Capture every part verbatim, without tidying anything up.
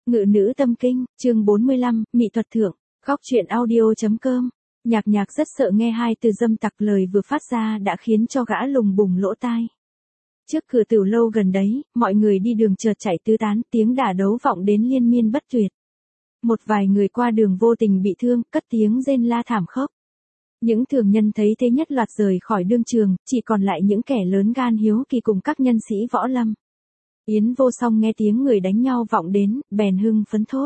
Ngự nữ tâm kinh, chương bốn mươi lăm, mỹ thuật thượng, góc truyện audio.com. Nhạc nhạc rất sợ nghe hai từ dâm tặc, lời vừa phát ra đã khiến cho gã lùng bùng lỗ tai. Trước cửa tiểu lâu gần đấy, mọi người đi đường chợt chạy tứ tán, tiếng đả đấu vọng đến liên miên bất tuyệt. Một vài người qua đường vô tình bị thương, cất tiếng rên la thảm khốc. Những thường nhân thấy thế nhất loạt rời khỏi đương trường, chỉ còn lại những kẻ lớn gan hiếu kỳ cùng các nhân sĩ võ lâm. Yến Vô Song nghe tiếng người đánh nhau vọng đến, bèn hưng phấn thốt.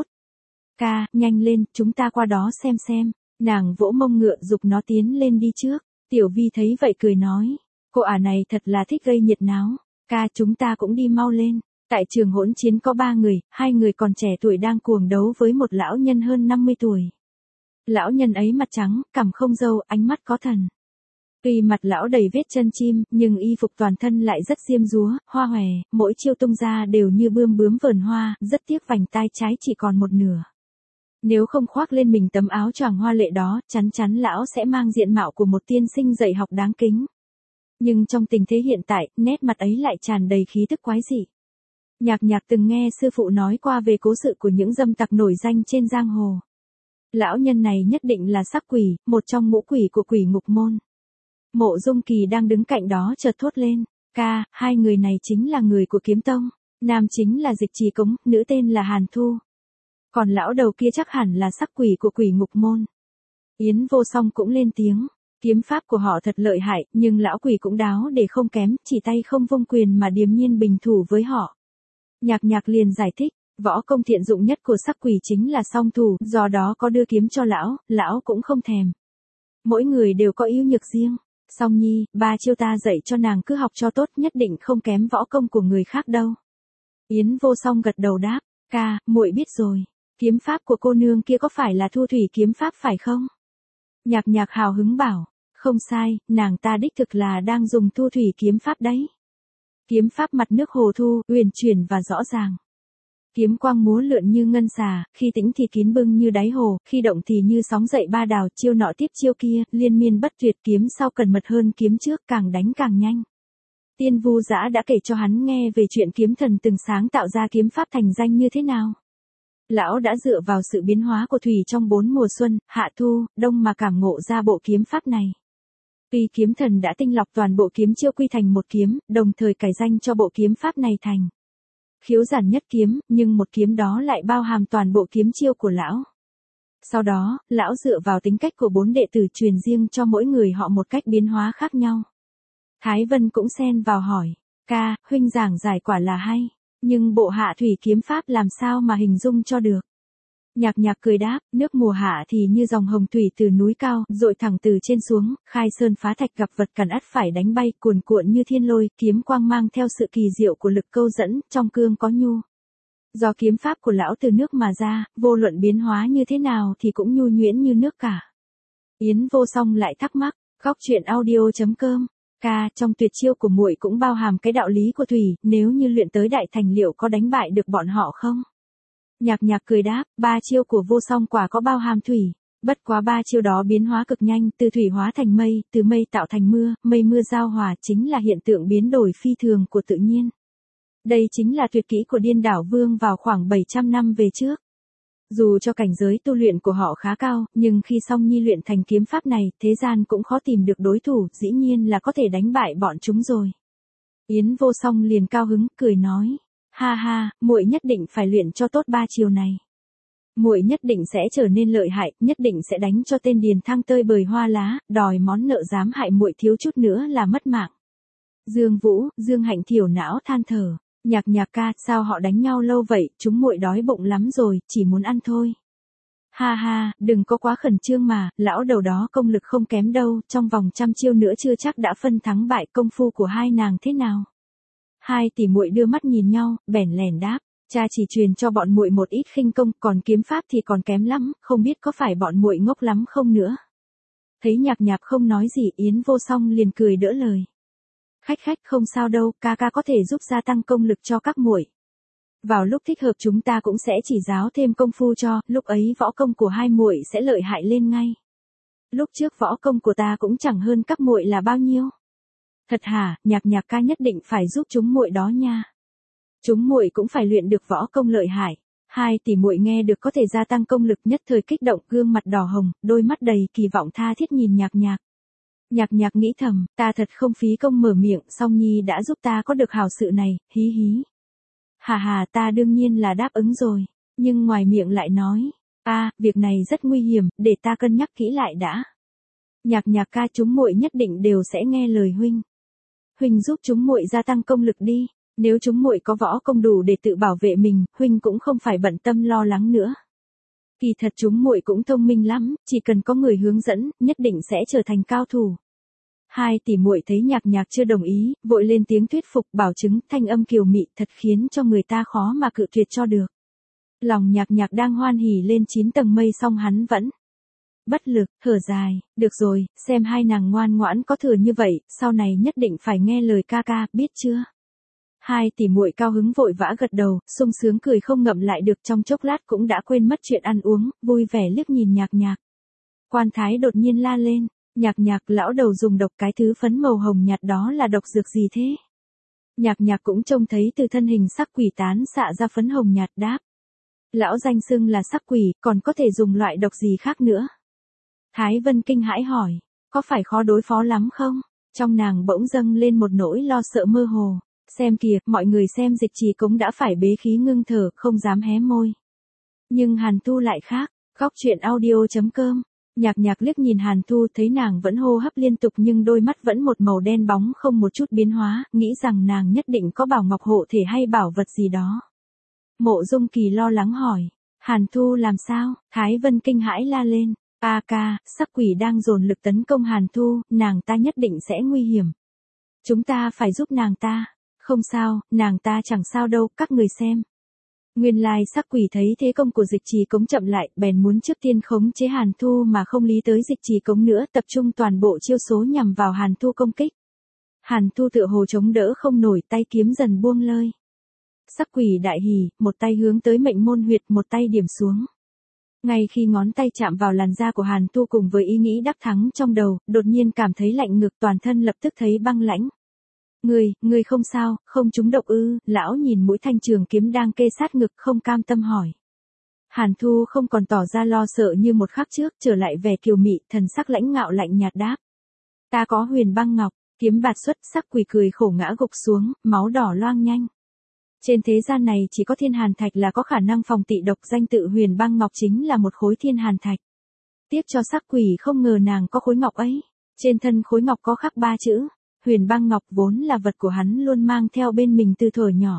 Ca, nhanh lên, chúng ta qua đó xem xem. Nàng vỗ mông ngựa giục nó tiến lên đi trước. Tiểu Vi thấy vậy cười nói. Cô ả này thật là thích gây nhiệt náo. Ca, chúng ta cũng đi mau lên. Tại trường hỗn chiến có ba người, hai người còn trẻ tuổi đang cuồng đấu với một lão nhân hơn năm mươi tuổi. Lão nhân ấy mặt trắng, cằm không râu, ánh mắt có thần. Tuy mặt lão đầy vết chân chim, nhưng y phục toàn thân lại rất diêm dúa, hoa hòe, mỗi chiêu tung ra đều như bươm bướm vờn hoa, rất tiếc vành tai trái chỉ còn một nửa. Nếu không khoác lên mình tấm áo choàng hoa lệ đó, chắn chắn lão sẽ mang diện mạo của một tiên sinh dạy học đáng kính. Nhưng trong tình thế hiện tại, nét mặt ấy lại tràn đầy khí tức quái dị. Nhạc nhạc từng nghe sư phụ nói qua về cố sự của những dâm tặc nổi danh trên giang hồ. Lão nhân này nhất định là sắc quỷ, một trong ngũ quỷ của quỷ ngục môn. Mộ Dung Kỳ đang đứng cạnh đó chợt thốt lên. Ca, hai người này chính là người của Kiếm Tông. Nam chính là Dịch Trì Cống, nữ tên là Hàn Thu. Còn lão đầu kia chắc hẳn là sắc quỷ của quỷ ngục môn. Yến Vô Song cũng lên tiếng. Kiếm pháp của họ thật lợi hại, nhưng lão quỷ cũng đáo để không kém, chỉ tay không vung quyền mà điềm nhiên bình thủ với họ. Nhạc nhạc liền giải thích. Võ công thiện dụng nhất của sắc quỷ chính là song thủ, do đó có đưa kiếm cho lão, lão cũng không thèm. Mỗi người đều có ưu nhược riêng. Song Nhi, ba chiêu ta dạy cho nàng cứ học cho tốt, nhất định không kém võ công của người khác đâu. Yến Vô Song gật đầu đáp, ca, muội biết rồi. Kiếm pháp của cô nương kia có phải là Thu Thủy kiếm pháp phải không? Nhạc nhạc hào hứng bảo, không sai, nàng ta đích thực là đang dùng Thu Thủy kiếm pháp đấy. Kiếm pháp mặt nước hồ thu, uyển chuyển và rõ ràng. Kiếm quang múa lượn như ngân xà, khi tĩnh thì kín bưng như đáy hồ, khi động thì như sóng dậy ba đào, chiêu nọ tiếp chiêu kia, liên miên bất tuyệt, kiếm sau cẩn mật hơn kiếm trước, càng đánh càng nhanh. Tiên Vu Dã đã kể cho hắn nghe về chuyện kiếm thần từng sáng tạo ra kiếm pháp thành danh như thế nào. Lão đã dựa vào sự biến hóa của thủy trong bốn mùa xuân, hạ thu, đông mà cảm ngộ ra bộ kiếm pháp này. Tuy kiếm thần đã tinh lọc toàn bộ kiếm chiêu quy thành một kiếm, đồng thời cải danh cho bộ kiếm pháp này thành khiếu giản nhất kiếm, nhưng một kiếm đó lại bao hàm toàn bộ kiếm chiêu của lão. Sau đó, lão dựa vào tính cách của bốn đệ tử truyền riêng cho mỗi người họ một cách biến hóa khác nhau. Thái Vân cũng xen vào hỏi, ca, huynh giảng giải quả là hay, nhưng bộ hạ thủy kiếm pháp làm sao mà hình dung cho được. Nhạc nhạc cười đáp, nước mùa hạ thì như dòng hồng thủy từ núi cao, dội thẳng từ trên xuống, khai sơn phá thạch, gặp vật cản ắt phải đánh bay, cuồn cuộn như thiên lôi, kiếm quang mang theo sự kỳ diệu của lực câu dẫn, trong cương có nhu. Do kiếm pháp của lão từ nước mà ra, vô luận biến hóa như thế nào thì cũng nhu nhuyễn như nước cả. Yến Vô Song lại thắc mắc, góc truyện audio.com. Ca, trong tuyệt chiêu của muội cũng bao hàm cái đạo lý của thủy, nếu như luyện tới đại thành liệu có đánh bại được bọn họ không? Nhạc nhạc cười đáp, ba chiêu của Vô Song quả có bao hàm thủy, bất quá ba chiêu đó biến hóa cực nhanh, từ thủy hóa thành mây, từ mây tạo thành mưa, mây mưa giao hòa chính là hiện tượng biến đổi phi thường của tự nhiên. Đây chính là tuyệt kỹ của Điên Đảo Vương vào khoảng bảy trăm năm về trước. Dù cho cảnh giới tu luyện của họ khá cao, nhưng khi Song Nhi luyện thành kiếm pháp này, thế gian cũng khó tìm được đối thủ, dĩ nhiên là có thể đánh bại bọn chúng rồi. Yến Vô Song liền cao hứng, cười nói. Ha ha, muội nhất định phải luyện cho tốt ba chiều này. Muội nhất định sẽ trở nên lợi hại, nhất định sẽ đánh cho tên Điền Thăng tơi bời hoa lá, đòi món nợ dám hại muội thiếu chút nữa là mất mạng. Dương Vũ, Dương Hạnh thiểu não than thở, nhạc nhạc ca, sao họ đánh nhau lâu vậy, chúng muội đói bụng lắm rồi, chỉ muốn ăn thôi. Ha ha, đừng có quá khẩn trương mà, lão đầu đó công lực không kém đâu, trong vòng trăm chiêu nữa chưa chắc đã phân thắng bại, công phu của hai nàng thế nào. Hai tỷ muội đưa mắt nhìn nhau, bèn lèn đáp, cha chỉ truyền cho bọn muội một ít khinh công, còn kiếm pháp thì còn kém lắm, không biết có phải bọn muội ngốc lắm không nữa. Thấy nhạc nhạc không nói gì, Yến Vô Song liền cười đỡ lời. Khách khách không sao đâu, ca ca có thể giúp gia tăng công lực cho các muội. Vào lúc thích hợp chúng ta cũng sẽ chỉ giáo thêm công phu cho, lúc ấy võ công của hai muội sẽ lợi hại lên ngay. Lúc trước võ công của ta cũng chẳng hơn các muội là bao nhiêu. Thật hả, nhạc nhạc ca nhất định phải giúp chúng muội đó nha. Chúng muội cũng phải luyện được võ công lợi hại. Hai tỷ muội nghe được có thể gia tăng công lực nhất thời kích động, gương mặt đỏ hồng, đôi mắt đầy kỳ vọng tha thiết nhìn Nhạc Nhạc. Nhạc Nhạc nghĩ thầm, ta thật không phí công mở miệng, Song Nhi đã giúp ta có được hảo sự này, hí hí. Hà hà, ta đương nhiên là đáp ứng rồi, nhưng ngoài miệng lại nói, a, việc này rất nguy hiểm, để ta cân nhắc kỹ lại đã. Nhạc Nhạc ca, chúng muội nhất định đều sẽ nghe lời huynh. Huynh giúp chúng muội gia tăng công lực đi, nếu chúng muội có võ công đủ để tự bảo vệ mình, huynh cũng không phải bận tâm lo lắng nữa. Kỳ thật chúng muội cũng thông minh lắm, chỉ cần có người hướng dẫn, nhất định sẽ trở thành cao thủ. Hai tỷ muội thấy Nhạc Nhạc chưa đồng ý, vội lên tiếng thuyết phục, bảo chứng, thanh âm kiều mị thật khiến cho người ta khó mà cự tuyệt cho được. Lòng Nhạc Nhạc đang hoan hỉ lên chín tầng mây, song hắn vẫn bất lực, thở dài, được rồi, xem hai nàng ngoan ngoãn có thừa như vậy, sau này nhất định phải nghe lời ca ca, biết chưa? Hai tỷ muội cao hứng vội vã gật đầu, sung sướng cười không ngậm lại được, trong chốc lát cũng đã quên mất chuyện ăn uống, vui vẻ liếc nhìn Nhạc Nhạc. Quan Thái đột nhiên la lên, Nhạc Nhạc, lão đầu dùng độc, cái thứ phấn màu hồng nhạt đó là độc dược gì thế? Nhạc Nhạc cũng trông thấy từ thân hình sắc quỷ tán xạ ra phấn hồng nhạt, đáp. Lão danh xưng là sắc quỷ, còn có thể dùng loại độc gì khác nữa? Thái Vân kinh hãi hỏi, có phải khó đối phó lắm không? Trong nàng bỗng dâng lên một nỗi lo sợ mơ hồ. Xem kìa, mọi người xem Dịch Trì Cống đã phải bế khí ngưng thở, không dám hé môi. Nhưng Hàn Thu lại khác, góc truyện audio chấm com. Nhạc Nhạc liếc nhìn Hàn Thu, thấy nàng vẫn hô hấp liên tục nhưng đôi mắt vẫn một màu đen bóng không một chút biến hóa, nghĩ rằng nàng nhất định có bảo ngọc hộ thể hay bảo vật gì đó. Mộ Dung Kỳ lo lắng hỏi, Hàn Thu làm sao? Thái Vân kinh hãi la lên, a ca, sắc quỷ đang dồn lực tấn công Hàn Thu, nàng ta nhất định sẽ nguy hiểm. Chúng ta phải giúp nàng ta. Không sao, nàng ta chẳng sao đâu, các người xem. Nguyên lai sắc quỷ thấy thế công của Dịch Trì Cống chậm lại, bèn muốn trước tiên khống chế Hàn Thu mà không lý tới Dịch Trì Cống nữa, tập trung toàn bộ chiêu số nhằm vào Hàn Thu công kích. Hàn Thu tựa hồ chống đỡ không nổi, tay kiếm dần buông lơi. Sắc quỷ đại hỉ, một tay hướng tới mệnh môn huyệt, một tay điểm xuống. Ngay khi ngón tay chạm vào làn da của Hàn Thu cùng với ý nghĩ đắc thắng trong đầu, đột nhiên cảm thấy lạnh ngực, toàn thân lập tức thấy băng lãnh. Ngươi, ngươi không sao, không trúng độc ư? Lão nhìn mũi thanh trường kiếm đang kê sát ngực, không cam tâm hỏi. Hàn Thu không còn tỏ ra lo sợ như một khắc trước, trở lại vẻ kiều mị, thần sắc lãnh ngạo lạnh nhạt đáp. Ta có huyền băng ngọc, kiếm bạt xuất, sắc quỷ cười khổ ngã gục xuống, máu đỏ loang nhanh. Trên thế gian này chỉ có thiên hàn thạch là có khả năng phòng tị độc, danh tự huyền băng ngọc chính là một khối thiên hàn thạch. Tiếp cho sắc quỷ không ngờ nàng có khối ngọc ấy. Trên thân khối ngọc có khắc ba chữ. Huyền băng ngọc vốn là vật của hắn luôn mang theo bên mình từ thuở nhỏ.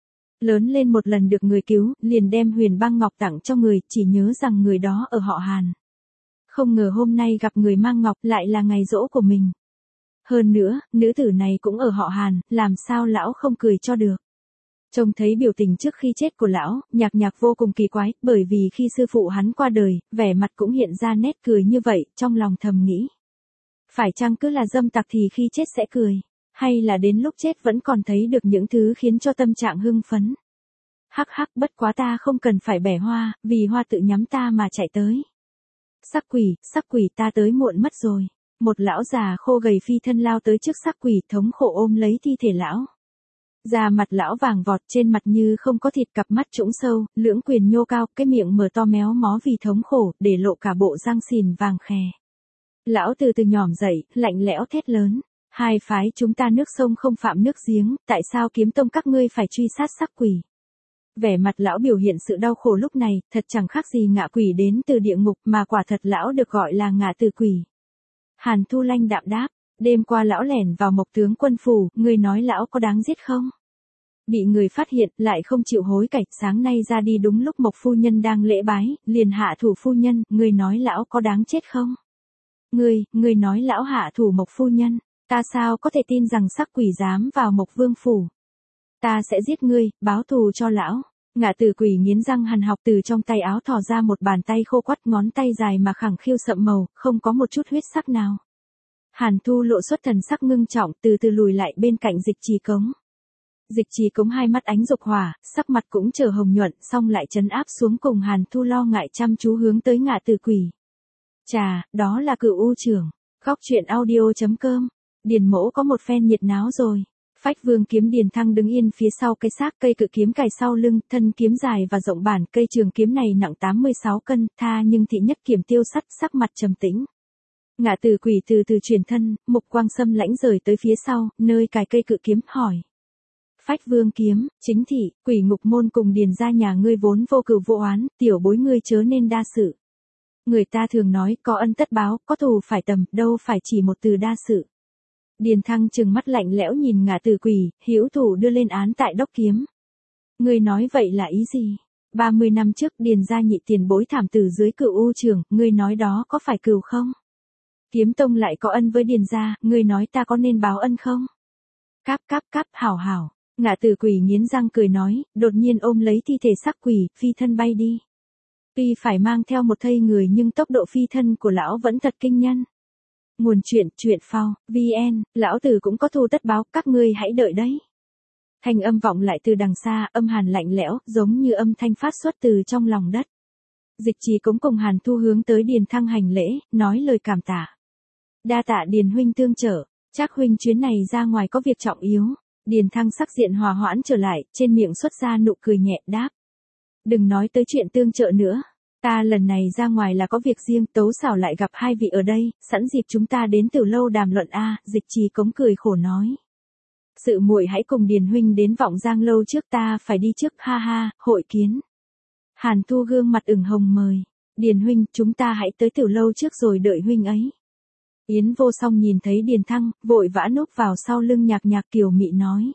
Lớn lên một lần được người cứu, liền đem huyền băng ngọc tặng cho người, chỉ nhớ rằng người đó ở họ Hàn. Không ngờ hôm nay gặp người mang ngọc lại là ngày giỗ của mình. Hơn nữa, nữ tử này cũng ở họ Hàn, làm sao lão không cười cho được. Trông thấy biểu tình trước khi chết của lão, Nhạc Nhạc vô cùng kỳ quái, bởi vì khi sư phụ hắn qua đời, vẻ mặt cũng hiện ra nét cười như vậy, trong lòng thầm nghĩ. Phải chăng cứ là dâm tặc thì khi chết sẽ cười, hay là đến lúc chết vẫn còn thấy được những thứ khiến cho tâm trạng hưng phấn. Hắc hắc, bất quá ta không cần phải bẻ hoa, vì hoa tự nhắm ta mà chạy tới. Sắc quỷ, sắc quỷ, ta tới muộn mất rồi. Một lão già khô gầy phi thân lao tới trước sắc quỷ, thống khổ ôm lấy thi thể lão. Da mặt lão vàng vọt, trên mặt như không có thịt, cặp mắt trũng sâu, lưỡng quyền nhô cao, cái miệng mở to méo mó vì thống khổ, để lộ cả bộ răng sìn vàng khè. Lão từ từ nhỏm dậy, lạnh lẽo thét lớn. Hai phái chúng ta nước sông không phạm nước giếng, tại sao kiếm tông các ngươi phải truy sát sắc quỷ? Vẻ mặt lão biểu hiện sự đau khổ lúc này, thật chẳng khác gì ngạ quỷ đến từ địa ngục, mà quả thật lão được gọi là ngạ tử quỷ. Hàn Thu lanh đạm đáp, đêm qua lão lẻn vào Mộc tướng quân phủ, ngươi nói lão có đáng giết không? Bị người phát hiện, lại không chịu hối cải, sáng nay ra đi đúng lúc Mộc phu nhân đang lễ bái, liền hạ thủ phu nhân, ngươi nói lão có đáng chết không? Ngươi, ngươi nói lão hạ thủ Mộc phu nhân, ta sao có thể tin rằng sắc quỷ dám vào Mộc vương phủ? Ta sẽ giết ngươi, báo thù cho lão. Ngạ tử quỷ nghiến răng hằn học, từ trong tay áo thò ra một bàn tay khô quắt, ngón tay dài mà khẳng khiu sậm màu, không có một chút huyết sắc nào. Hàn Thu lộ xuất thần sắc ngưng trọng, từ từ lùi lại bên cạnh Dịch Trì Cống. Dịch Trì Cống hai mắt ánh dục hỏa, sắc mặt cũng trở hồng nhuận, xong lại trấn áp xuống, cùng Hàn Thu lo ngại chăm chú hướng tới ngạ tử quỷ. Chà, đó là Cửu U trưởng. Góc truyện audio chấm com. Điền Mỗ có một phen nhiệt náo rồi. Phách Vương kiếm Điền Thăng đứng yên phía sau cây xác, cây cự kiếm cài sau lưng, thân kiếm dài và rộng bản, cây trường kiếm này nặng tám mươi sáu cân, tha nhưng thị nhất kiểm tiêu sắt, sắc mặt trầm tĩnh. Ngạ Tử Quỷ từ từ chuyển thân, mục quang xâm lãnh rời tới phía sau, nơi cài cây cự kiếm, hỏi. Phách Vương kiếm, chính thị, Quỷ Ngục môn cùng Điền gia nhà ngươi vốn vô cừu vô oán, tiểu bối ngươi chớ nên đa sự. Người ta thường nói có ân tất báo, có thù phải tầm, đâu phải chỉ một từ đa sự. Điền Thăng trừng mắt lạnh lẽo nhìn Ngạ Tử Quỷ, hữu thủ đưa lên án tại đốc kiếm. Ngươi nói vậy là ý gì? ba mươi năm trước Điền gia nhị tiền bối thảm tử dưới Cửu U trường, ngươi nói đó có phải cừu không? Kiếm tông lại có ân với Điền gia, ngươi nói ta có nên báo ân không? Cáp cáp cáp, hảo hảo. Ngạ Tử Quỷ nghiến răng cười nói, đột nhiên ôm lấy thi thể sắc quỷ, phi thân bay đi. Tuy phải mang theo một thây người nhưng tốc độ phi thân của lão vẫn thật kinh nhân. Nguồn chuyện, truyện phao, vn, lão tử cũng có thù tất báo, các ngươi hãy đợi đấy. Thanh âm vọng lại từ đằng xa, âm hàn lạnh lẽo, giống như âm thanh phát xuất từ trong lòng đất. Dịch Trì Cống cùng Hàn Thu hướng tới Điền Thăng hành lễ, nói lời cảm tạ. Đa tạ Điền huynh tương trợ, chắc huynh chuyến này ra ngoài có việc trọng yếu. Điền Thăng sắc diện hòa hoãn trở lại, trên miệng xuất ra nụ cười nhẹ, đáp. Đừng nói tới chuyện tương trợ nữa. Ta lần này ra ngoài là có việc riêng, Tấu xảo lại gặp hai vị ở đây, sẵn dịp chúng ta đến Tử lâu đàm luận a. Dịch Trì Cống cười khổ nói. Sự muội hãy cùng Điền huynh đến Vọng Giang lâu trước, ta phải đi trước, ha ha, hội kiến. Hàn Thu gương mặt ửng hồng mời. Điền huynh, chúng ta hãy tới Tử lâu trước rồi đợi huynh ấy. Yến Vô Song nhìn thấy Điền Thăng, vội vã núp vào sau lưng Nhạc Nhạc kiều mị nói.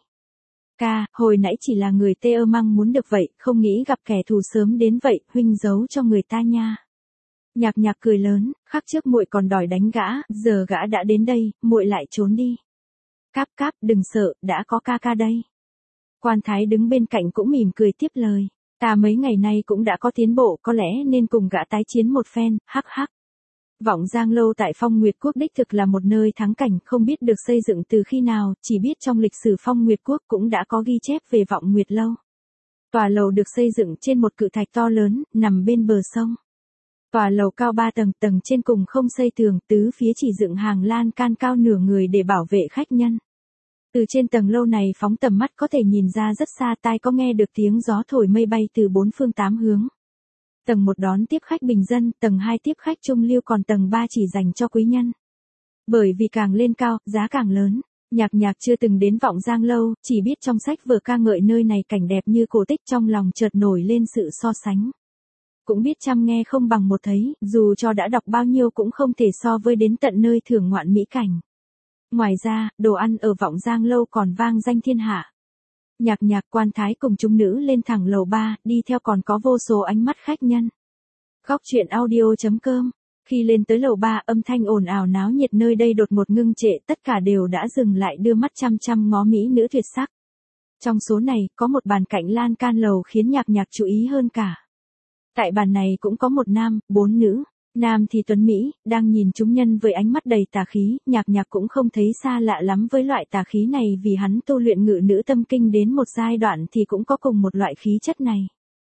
Ca, hồi nãy chỉ là người tê ơ măng muốn được vậy, không nghĩ gặp kẻ thù sớm đến vậy, huynh giấu cho người ta nha. Nhạc Nhạc cười lớn, khắc trước muội còn đòi đánh gã, giờ gã đã đến đây, muội lại trốn đi. Cáp cáp, đừng sợ, đã có ca ca đây. Quan Thái đứng bên cạnh cũng mỉm cười tiếp lời. Ta mấy ngày nay cũng đã có tiến bộ, có lẽ nên cùng gã tái chiến một phen, hắc hắc. Vọng Giang lâu tại Phong Nguyệt Quốc đích thực là một nơi thắng cảnh, không biết được xây dựng từ khi nào, chỉ biết trong lịch sử Phong Nguyệt Quốc cũng đã có ghi chép về Vọng Nguyệt lâu. Tòa lầu được xây dựng trên một cự thạch to lớn, nằm bên bờ sông. Tòa lầu cao ba tầng, tầng trên cùng không xây tường, tứ phía chỉ dựng hàng lan can cao nửa người để bảo vệ khách nhân. Từ trên tầng lâu này phóng tầm mắt có thể nhìn ra rất xa, tai có nghe được tiếng gió thổi mây bay từ bốn phương tám hướng. Tầng một đón tiếp khách bình dân, tầng hai tiếp khách trung lưu, còn tầng ba chỉ dành cho quý nhân. Bởi vì càng lên cao, giá càng lớn. Nhạc Nhạc chưa từng đến Vọng Giang lâu, chỉ biết trong sách vở ca ngợi nơi này cảnh đẹp như cổ tích, trong lòng chợt nổi lên sự so sánh. Cũng biết chăm nghe không bằng một thấy, dù cho đã đọc bao nhiêu cũng không thể so với đến tận nơi thưởng ngoạn mỹ cảnh. Ngoài ra, đồ ăn ở Vọng Giang lâu còn vang danh thiên hạ. Nhạc Nhạc, Quan Thái cùng chúng nữ lên thẳng lầu ba, đi theo còn có vô số ánh mắt khách nhân. Góc truyện audio chấm com. Khi lên tới lầu ba, âm thanh ồn ào náo nhiệt nơi đây đột ngột ngưng trệ, tất cả đều đã dừng lại đưa mắt chăm chăm ngó mỹ nữ tuyệt sắc. Trong số này, có một bàn cạnh lan can lầu khiến Nhạc Nhạc chú ý hơn cả. Tại bàn này cũng có một nam, bốn nữ. Nam thì tuấn Mỹ, đang nhìn chúng nhân với ánh mắt đầy tà khí, Nhạc Nhạc cũng không thấy xa lạ lắm với loại tà khí này, vì hắn tu luyện ngự nữ tâm kinh đến một giai đoạn thì cũng có cùng một loại khí chất này.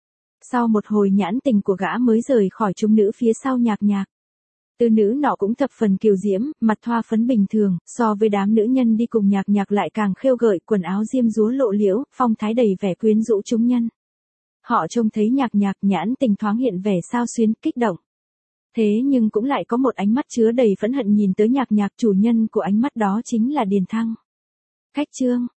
Sau một hồi nhãn tình của gã mới rời khỏi chúng nữ phía sau Nhạc Nhạc. Tư nữ nọ cũng thập phần kiều diễm, mặt thoa phấn bình thường, so với đám nữ nhân đi cùng Nhạc Nhạc lại càng khêu gợi, quần áo diêm dúa lộ liễu, phong thái đầy vẻ quyến rũ chúng nhân. Họ trông thấy Nhạc Nhạc, nhãn tình thoáng hiện vẻ xao xuyến, kích động. Thế nhưng cũng lại có một ánh mắt chứa đầy phẫn hận nhìn tới Nhạc Nhạc, chủ nhân của ánh mắt đó chính là Điền Thăng. Khách trương,